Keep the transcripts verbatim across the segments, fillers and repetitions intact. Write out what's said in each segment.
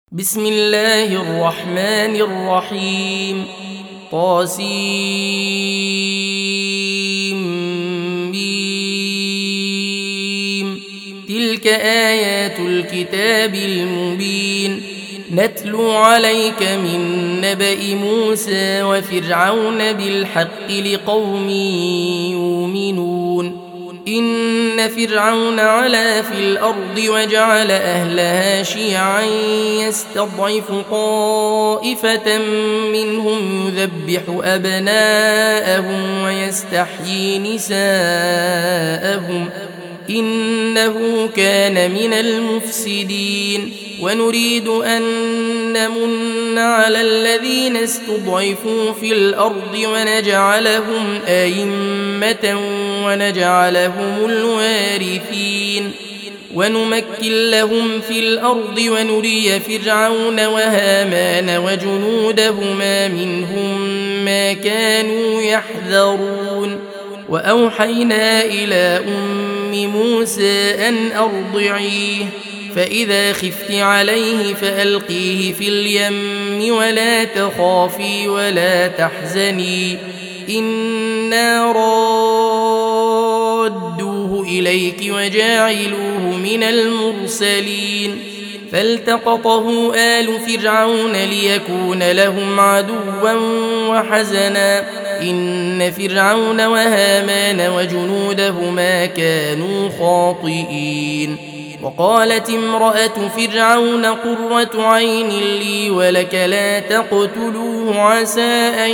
بسم الله الرحمن الرحيم. طاسيم. تلك آيات الكتاب المبين. نتلو عليك من نبأ موسى وفرعون بالحق لقوم يؤمنون. إن فرعون علا في الأرض وجعل أهلها شيعا يستضعف طائفة منهم يذبح أبناءهم ويستحيي نساءهم إنه كان من المفسدين. ونريد أن نمن على الذين استضعفوا في الأرض ونجعلهم أئمة ونجعلهم الوارثين ونمكن لهم في الأرض ونري فرعون وهامان وجنودهما منهم ما كانوا يحذرون. وأوحينا إلى أم موسى أن أرضعيه فإذا خفت عليه فألقيه في اليم ولا تخافي ولا تحزني إنا رادوه إليك وجاعلوه من المرسلين. فالتقطه آل فرعون ليكون لهم عدوا وحزنا إن فرعون وهامان وجنودهما كانوا خاطئين. وقالت امرأة فرعون قرة عين لي ولك لا تقتلوه عسى أن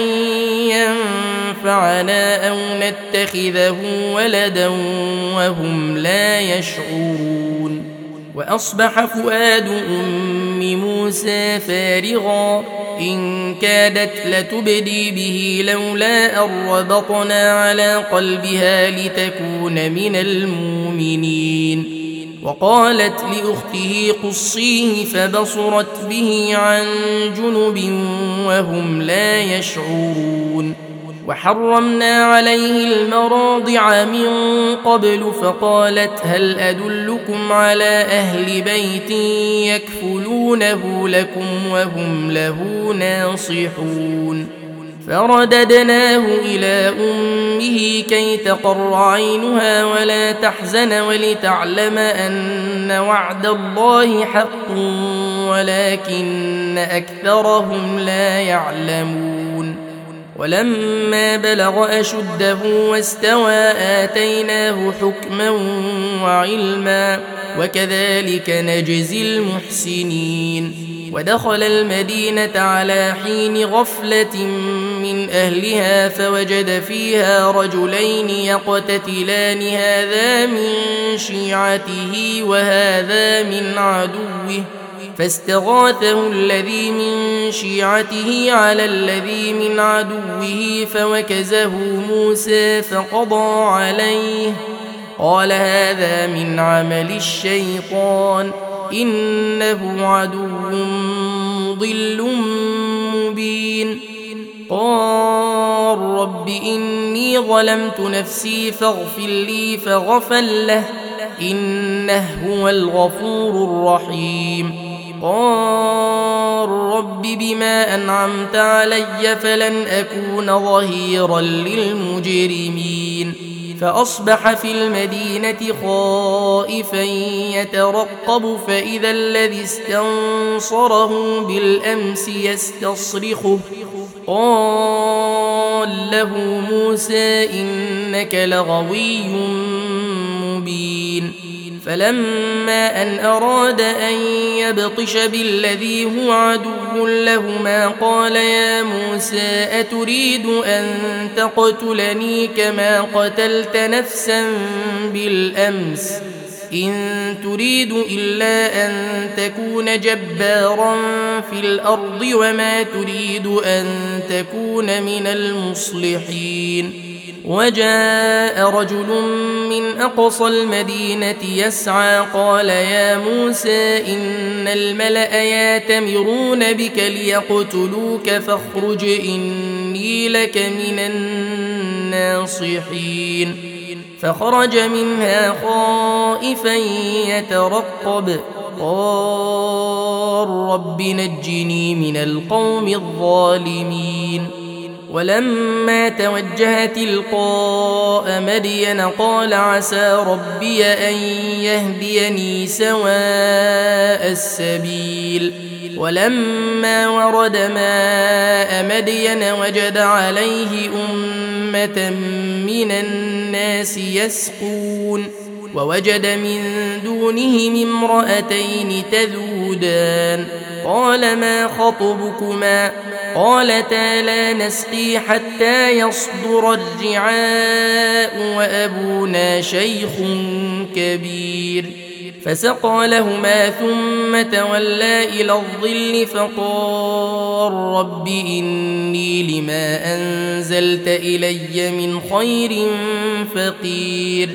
ينفعنا أو نتخذه ولدا وهم لا يشعرون. وأصبح فؤاد أم موسى فارغا إن كادت لتبدي به لولا أن ربطنا على قلبها لتكون من المؤمنين. وقالت لأخته قصيه فبصرت به عن جنب وهم لا يشعرون. وحرمنا عليه المراضع من قبل فقالت هل أدلكم على أهل بيت يكفلونه لكم وهم له ناصحون. فرددناه إلى أمه كي تقر عينها ولا تحزن ولتعلم أن وعد الله حق ولكن أكثرهم لا يعلمون. ولما بلغ أشده واستوى آتيناه حكما وعلما وكذلك نجزي المحسنين. ودخل المدينة على حين غفلة من أهلها فوجد فيها رجلين يقتتلان هذا من شيعته وهذا من عدوه فاستغاثه الذي من شيعته على الذي من عدوه فوكزه موسى فقضى عليه قال هذا من عمل الشيطان إنه عدو مضل مبين. قال رب إني ظلمت نفسي فاغفر لي فغفر له إنه هو الغفور الرحيم. قال رب بما أنعمت علي فلن أكون ظهيرا للمجرمين. فأصبح في المدينة خائفا يترقب فإذا الذي استنصره بالأمس يستصرخه قال له موسى إنك لغوي مبين. فلما أن أراد أن يبطش بالذي هو عدو لهما قال يا موسى أتريد أن تقتلني كما قتلت نفسا بالأمس إن تريد إلا أن تكون جبارا في الأرض وما تريد أن تكون من المصلحين. وجاء رجل من أقصى المدينة يسعى قال يا موسى إن الملأ يأتمرون بك ليقتلوك فاخرج إني لك من الناصحين. فخرج منها خائفا يترقب قال رب نجني من القوم الظالمين ولما توجه تلقاء مدين قال عسى ربي أن يهديني سواء السبيل ولما ورد ماء مدين وجد عليه أمة من الناس يسقون ووجد من دونهم امرأتين تذودان قال ما خطبكما قالتا لا نسقي حتى يصدر الرعاء وأبونا شيخ كبير فسقى لهما ثم تولى إلى الظل فقال رب إني لما أنزلت إلي من خير فقير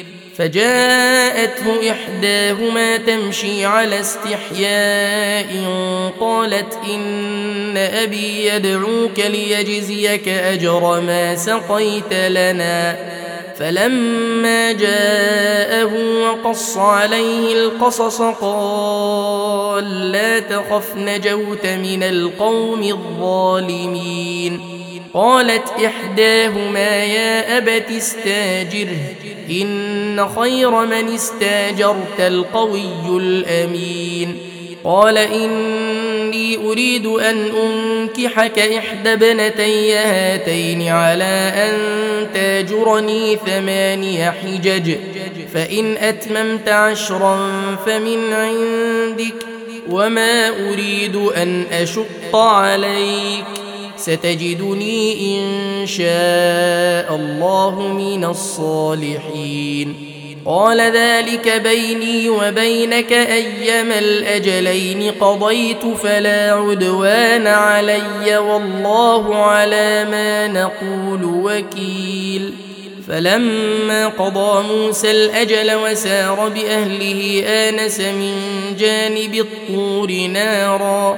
فجاءته إحداهما تمشي على استحياء قالت إن أبي يدعوك ليجزيك أجر ما سقيت لنا فلما جاءه وقص عليه القصص قال لا تخف نجوت من القوم الظالمين قالت إحداهما يا أبت استاجره إن خير من استاجرت القوي الأمين قال إني أريد أن أنكحك إحدى ابنتي هاتين على أن تاجرني ثماني حجج فإن أتممت عشرا فمن عندك وما أريد أن أشق عليك ستجدني إن شاء الله من الصالحين قال ذلك بيني وبينك أيما الأجلين قضيت فلا عدوان علي والله على ما نقول وكيل فلما قضى موسى الأجل وسار بأهله آنس من جانب الطور نارا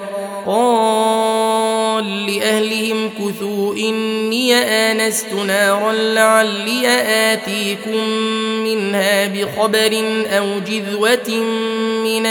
قال لأهلهم كثوا إني آنست نارا لعلي آتيكم منها بخبر أو جذوة من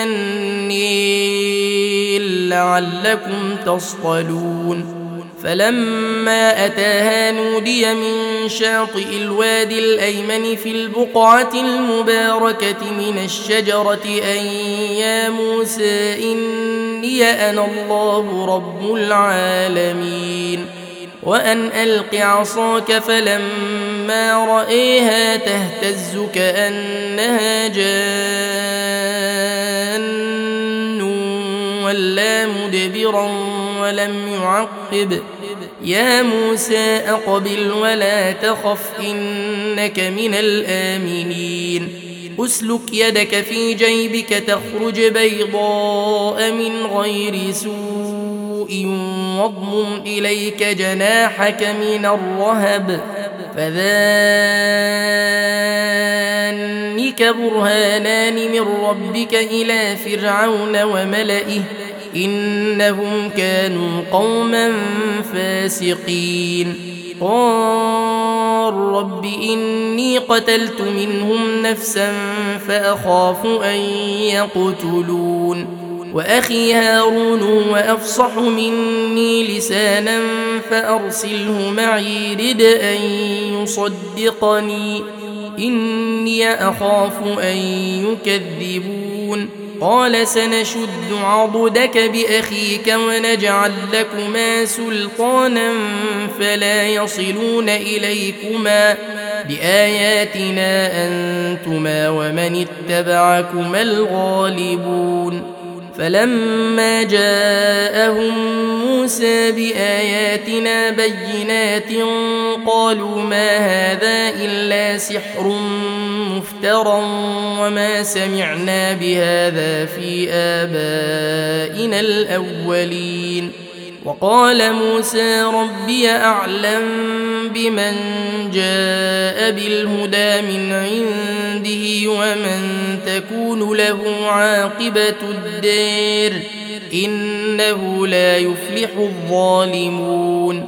النيل لعلكم تصطلون فلما أتاها نودي من شاطئ الوادي الأيمن في البقعة المباركة من الشجرة أن يا موسى إني أنا الله رب العالمين وأن ألق عصاك فلما رأيها تهتز كأنها جان ولا مدبرا ولم يعقب يا موسى أقبل ولا تخف إنك من الآمنين أسلك يدك في جيبك تخرج بيضاء من غير سوء واضمم إليك جناحك من الرهب فذلك برهانان من ربك إلى فرعون وملئه إنهم كانوا قوما فاسقين قال رب إني قتلت منهم نفسا فأخاف أن يقتلون وأخي هارون وأفصح مني لسانا فأرسله معي رد أن يصدقني إني أخاف أن يكذبون قال سنشد عضدك بأخيك ونجعل لكما سلطانا فلا يصلون إليكما بآياتنا أنتما ومن اتبعكما الغالبون فلما جاءهم موسى بآياتنا بينات قالوا ما هذا إلا سحر مفترى وما سمعنا بهذا في آبائنا الأولين وقال موسى ربي أعلم بمن جاء بالهدى من عنده ومن تكون له عاقبة الدار إنه لا يفلح الظالمون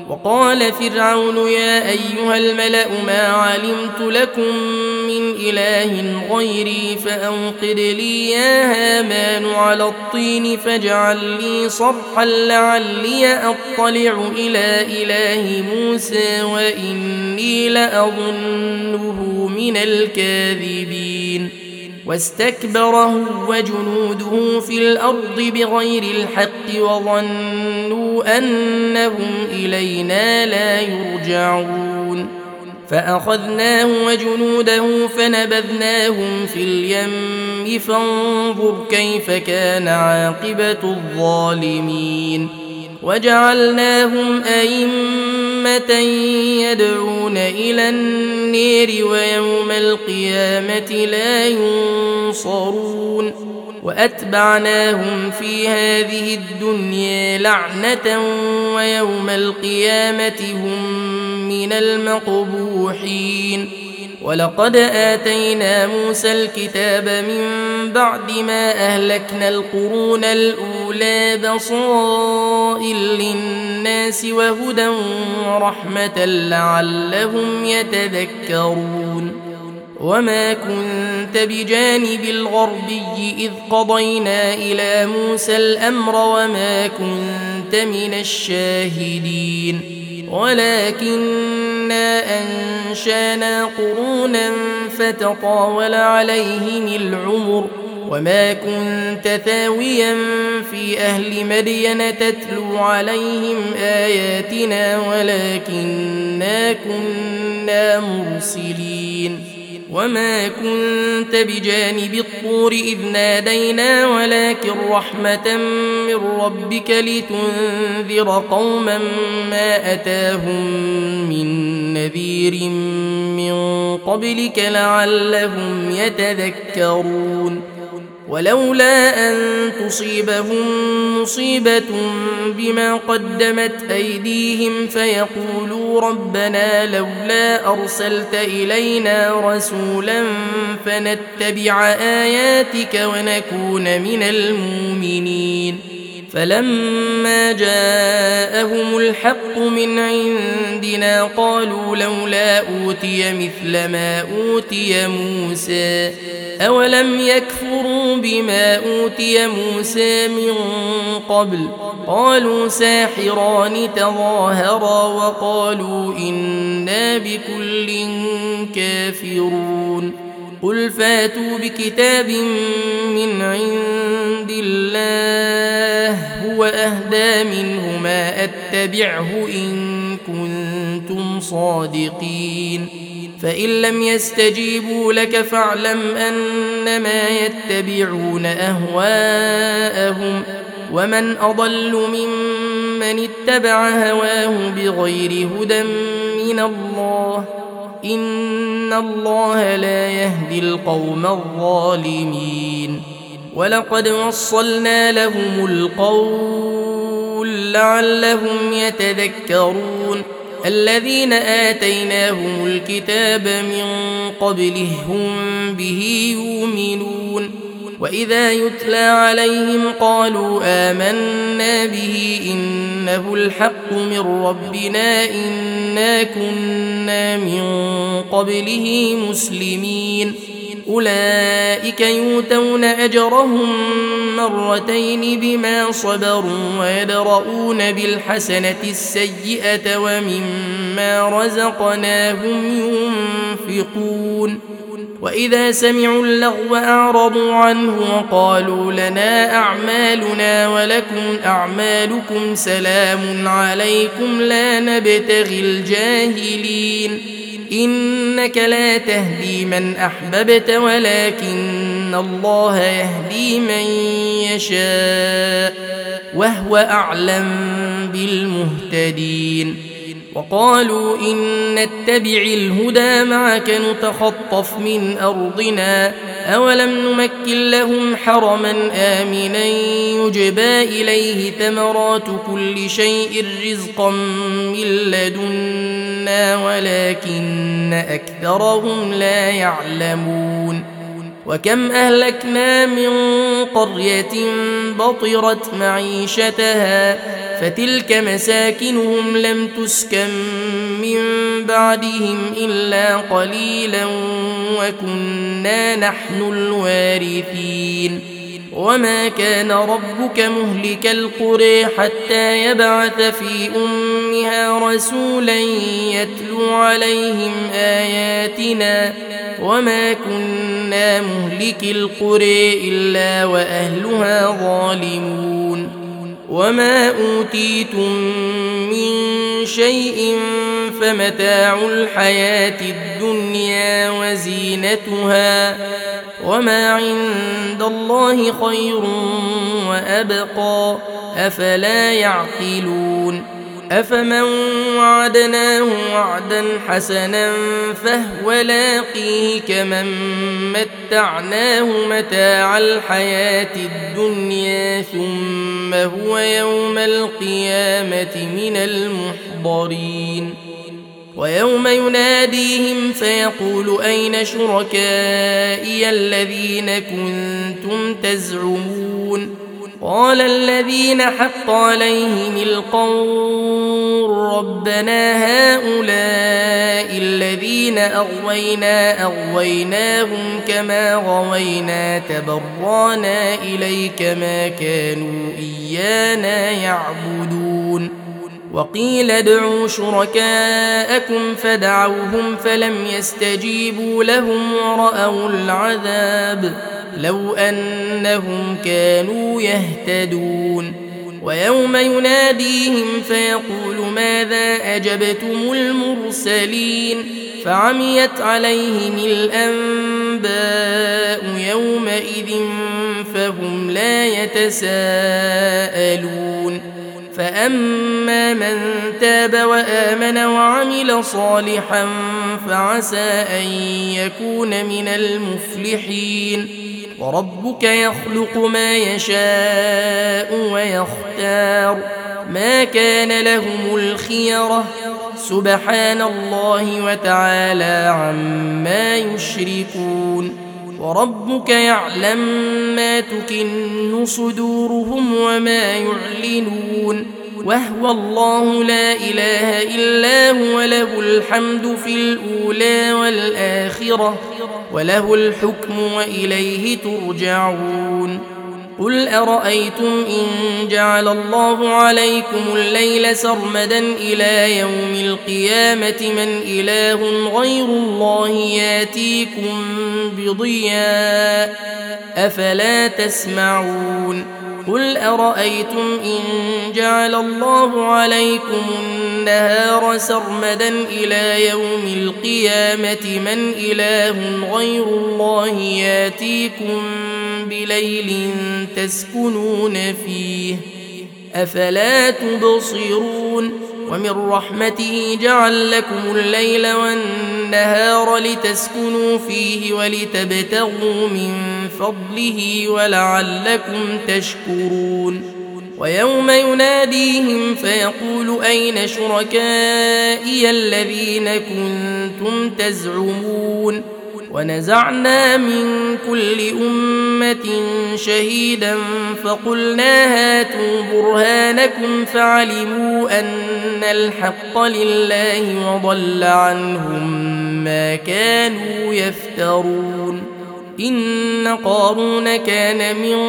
وقال فرعون يا أيها الملأ ما علمت لكم من إله غيري فأوقد لي يا هامان على الطين فاجعل لي صرحا لعلي أطلع إلى إله موسى وإني لأظنه من الكاذبين واستكبر هو وجنوده في الأرض بغير الحق وظنوا أنهم إلينا لا يرجعون فأخذناه وجنوده فنبذناهم في اليم فانظر كيف كان عاقبة الظالمين وجعلناهم أئمة يدعون إلى النير ويوم القيامة لا ينصرون وأتبعناهم في هذه الدنيا لعنة ويوم القيامة هم من المقبوحين ولقد آتينا موسى الكتاب من بعد ما أهلكنا القرون الأولى بصائر للناس وهدى ورحمة لعلهم يتذكرون وما كنت بجانب الغربي إذ قضينا إلى موسى الأمر وما كنت من الشاهدين ولكننا أنشانا قرونا فتطاول عليهم العمر وما كنت ثاويا في أهل مدين تتلو عليهم آياتنا ولكننا كنا مرسلين وما كنت بجانب الطور إذ نادينا ولكن رحمة من ربك لتنذر قوما ما أتاهم من نذير من قبلك لعلهم يتذكرون ولولا أن تصيبهم مصيبة بما قدمت أيديهم فيقولوا ربنا لولا أرسلت إلينا رسولا فنتبع آياتك ونكون من المؤمنين فلما جاءهم الحق من عندنا قالوا لولا أوتي مثل ما أوتي موسى أولم يكفروا بما أوتي موسى من قبل قالوا ساحران تظاهرا وقالوا إنا بكل كافرون قل فاتوا بكتاب من عند الله هو أهدى منه ما أتبعه إن كنتم صادقين فإن لم يستجيبوا لك فاعلم أنما يتبعون أهواءهم ومن أضل ممن اتبع هواه بغير هدى من الله إن الله لا يهدي القوم الظالمين ولقد وصلنا لهم القول لعلهم يتذكرون الذين آتيناهم الكتاب من قبله هم به يؤمنون وإذا يتلى عليهم قالوا آمنا به إنه الحق من ربنا إنا كنا من قبله مسلمين أولئك يؤتون أجرهم مرتين بما صبروا ويدرؤون بالحسنة السيئة ومما رزقناهم ينفقون وإذا سمعوا اللغو أعرضوا عنه وقالوا لنا أعمالنا ولكم أعمالكم سلام عليكم لا نبتغي الجاهلين إنك لا تهدي من أحببت ولكن الله يهدي من يشاء وهو أعلم بالمهتدين وقالوا إن نتبع الهدى معك نتخطف من أرضنا أولم نمكن لهم حرما آمنا يجبى إليه ثمرات كل شيء رزقا من لدنا ولكن أكثرهم لا يعلمون وكم أهلكنا من قرية بطرت معيشتها فتلك مساكنهم لم تسكن من بعدهم إلا قليلا وكنا نحن الوارثين وما كان ربك مهلك القرى حتى يبعث في أمها رسولا يتلو عليهم آياتنا وما كنا مهلك القرى إلا وأهلها ظالمون وما أوتيتم من شيء فمتاع الحياة الدنيا وزينتها وما عند الله خير وأبقى أفلا يعقلون أفمن وعدناه وعدا حسنا فهو لاقيه كمن متعناه متاع الحياة الدنيا ثم هو يوم القيامة من المحضرين ويوم يناديهم فيقول أين شركائي الذين كنتم تزعمون قال الذين حق عليهم القول ربنا هؤلاء الذين أغوينا أغويناهم كما غوينا تبرانا إليك ما كانوا إيانا يعبدون وقيل ادعوا شركاءكم فدعوهم فلم يستجيبوا لهم ورأوا العذاب لو أنهم كانوا يهتدون ويوم يناديهم فيقول ماذا أجبتم المرسلين فعميت عليهم الأنباء يومئذ فهم لا يتساءلون فأما من تاب وآمن وعمل صالحا فعسى أن يكون من المفلحين وربك يخلق ما يشاء ويختار ما كان لهم الخيرة سبحان الله وتعالى عما يشركون وربك يعلم ما تكن صدورهم وما يعلنون وهو الله لا إله إلا هو له الحمد في الأولى والآخرة وله الحكم وإليه ترجعون قل أرأيتم إن جعل الله عليكم الليل سرمدا إلى يوم القيامة من إله غير الله ياتيكم بضياء أفلا تسمعون قل أرأيتم إن جعل الله عليكم النهار سرمدا إلى يوم القيامة من إله غير الله ياتيكم بليل تسكنون فيه أفلا تبصرون ومن رحمته جعل لكم الليل والنهار لتسكنوا فيه ولتبتغوا من فضله ولعلكم تشكرون ويوم يناديهم فيقول أين شركائي الذين كنتم تزعمون ونزعنا من كل أمة شهيدا فقلنا هاتوا برهانكم فعلموا أن الحق لله وضل عنهم ما كانوا يفترون إن قارون كان من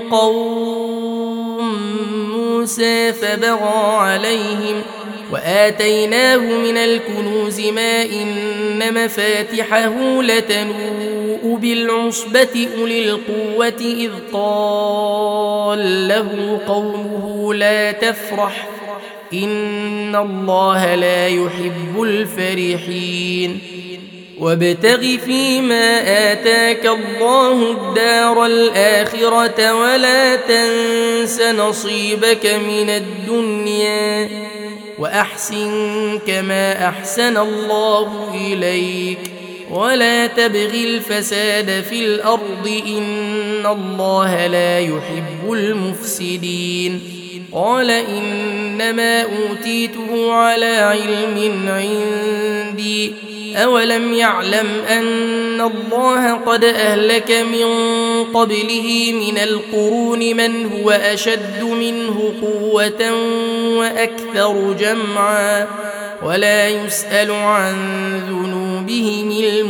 قوم موسى فبغى عليهم وآتيناه من الكنوز ما إن مفاتحه لتنوء بالعصبة أولي القوة إذ قال له قومه لا تفرح إن الله لا يحب الفرحين وابتغ فيما آتاك الله الدار الآخرة ولا تنس نصيبك من الدنيا وأحسن كما أحسن الله إليك ولا تبغ الفساد في الأرض إن الله لا يحب المفسدين قال إنما أوتيته على علم عندي أولم يعلم أن الله قد أهلك من قبله من القرون من هو أشد منه قوة وأكثر جمعا ولا يسأل عن ذنوبهم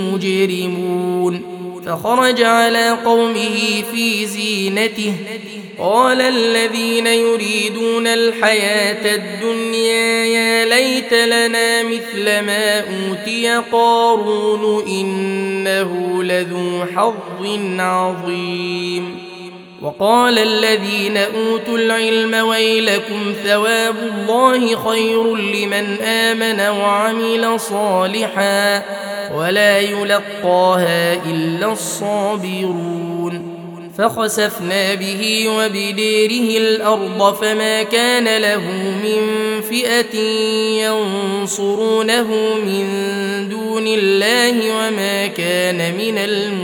المجرمون فخرج على قومه في زينته قال الذين يريدون الحياة الدنيا يا ليت لنا مثل ما أوتي قارون إنه لذو حظ عظيم وقال الذين أوتوا العلم ويلكم ثواب الله خير لمن آمن وعمل صالحا ولا يلقاها إلا الصابرون فخسفنا به وبديره الأرض فما كان له من فئة ينصرونه من دون الله وما كان من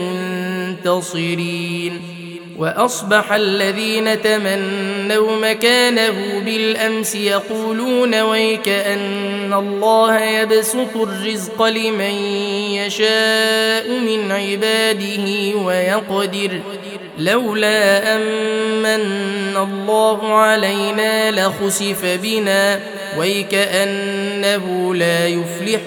المنتصرين وأصبح الذين تمنوا مكانه بالأمس يقولون ويكأن الله يبسط الرزق لمن يشاء من عباده ويقدر لولا أمن الله علينا لخسف بنا ويكأنه لا يفلح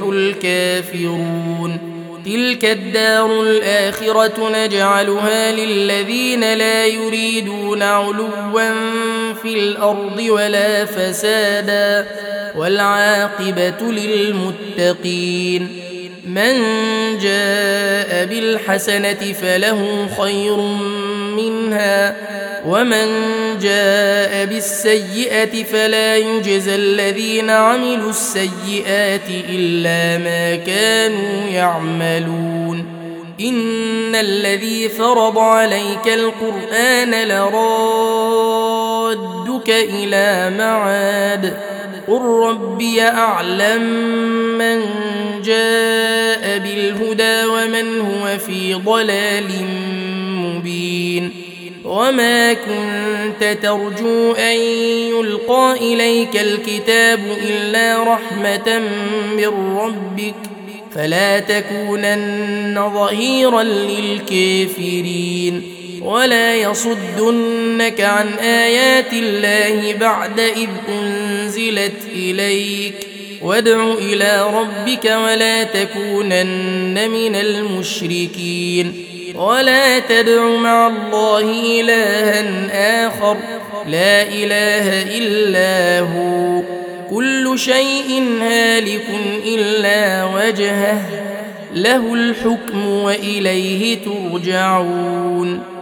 الكافرون تلك الدار الآخرة نجعلها للذين لا يريدون علوا في الأرض ولا فسادا والعاقبة للمتقين من جاء بالحسنة فله خير منها ومن جاء بالسيئة فلا يجزى الذين عملوا السيئات إلا ما كانوا يعملون إن الذي فرض عليك القرآن لرادك إلى معاد قل ربي أعلم من جاء بالهدى ومن هو في ضلال مبين وما كنت ترجو أن يلقى إليك الكتاب إلا رحمة من ربك فلا تكونن ظهيرا للكافرين ولا يصدنك عن آيات الله بعد إذ أنزلت إليك وادع إلى ربك ولا تكونن من المشركين ولا تدع مع الله إلها آخر لا إله إلا هو كل شيء هالك إلا وجهه له الحكم وإليه ترجعون